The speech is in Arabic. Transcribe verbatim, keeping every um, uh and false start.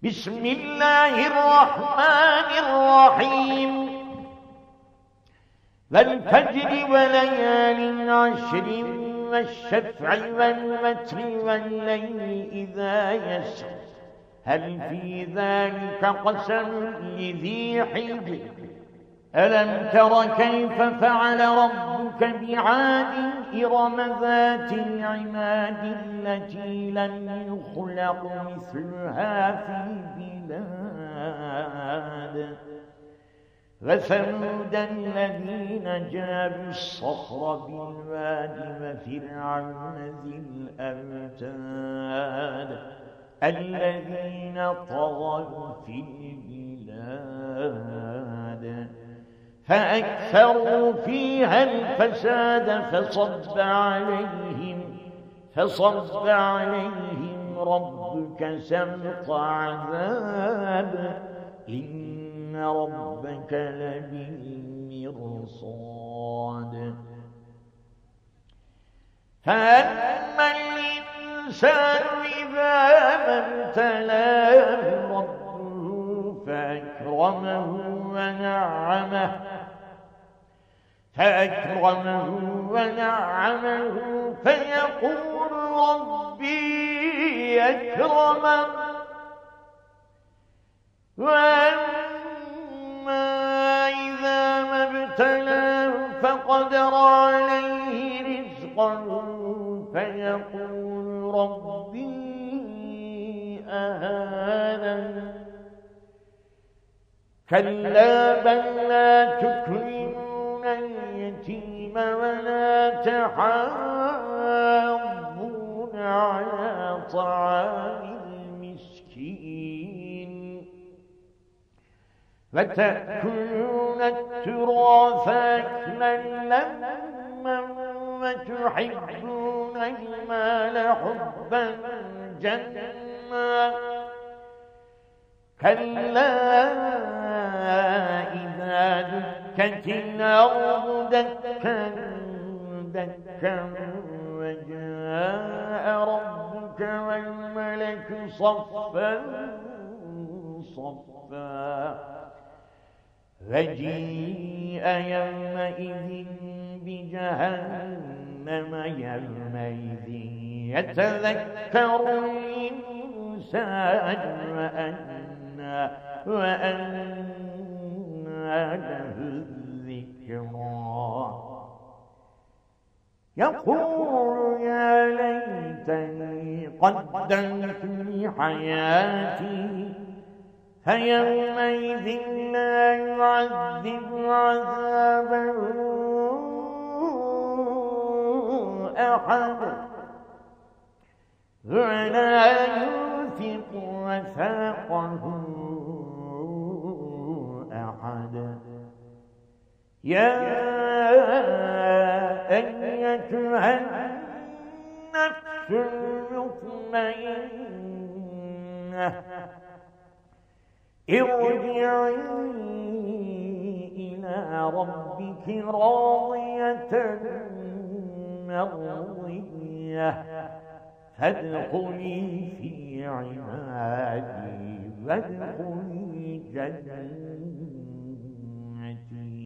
بسم الله الرحمن الرحيم والفجر وليال عشر والشفع والوتر والليل إذا يسر هل في ذلك قسم لذي حجر ألم تر كيف فعل ربك بعاد إرم ذات العماد التي لم يخلق مثلها في البلاد وثمود الذين جابوا الصخر بالواد وفرعون ذي الأوتاد الذين طغوا في البلاد فأكثروا فيها الفساد فصب عليهم فصب عليهم ربك سوط عذاب إن ربك لبالمرصاد فأما الإنسان إذا ما ابتلاه ربه فأكرمه ونعمه فأكرمه ونعمه فيقول ربي أكرمن وأما إذا ما ابتلاه فقدر عليه رزقه فيقول ربي أهانن كلا بل لا تكرمون اليتيم ولا تحاضون على طعام المسكين وتأكلون التراث أكلا لما وتحبون المال حبا جما كلا إذا دكت الأرض دكا دكا وجاء ربك والملك صفا صفا وجيء يومئذ بجهنم يومئذ يتذكر الإنسان وأنى وأنى له الذكرى يقول يا ليتني قدمت لحياتي فيومئذ لا يعذب عذابه أحد ولا يوثق وثاقه أحد يا أيتها النفس المطمئنة ارجعي إلى ربك راضية مرضية فادخلي في عبادي وادخلي جنتي.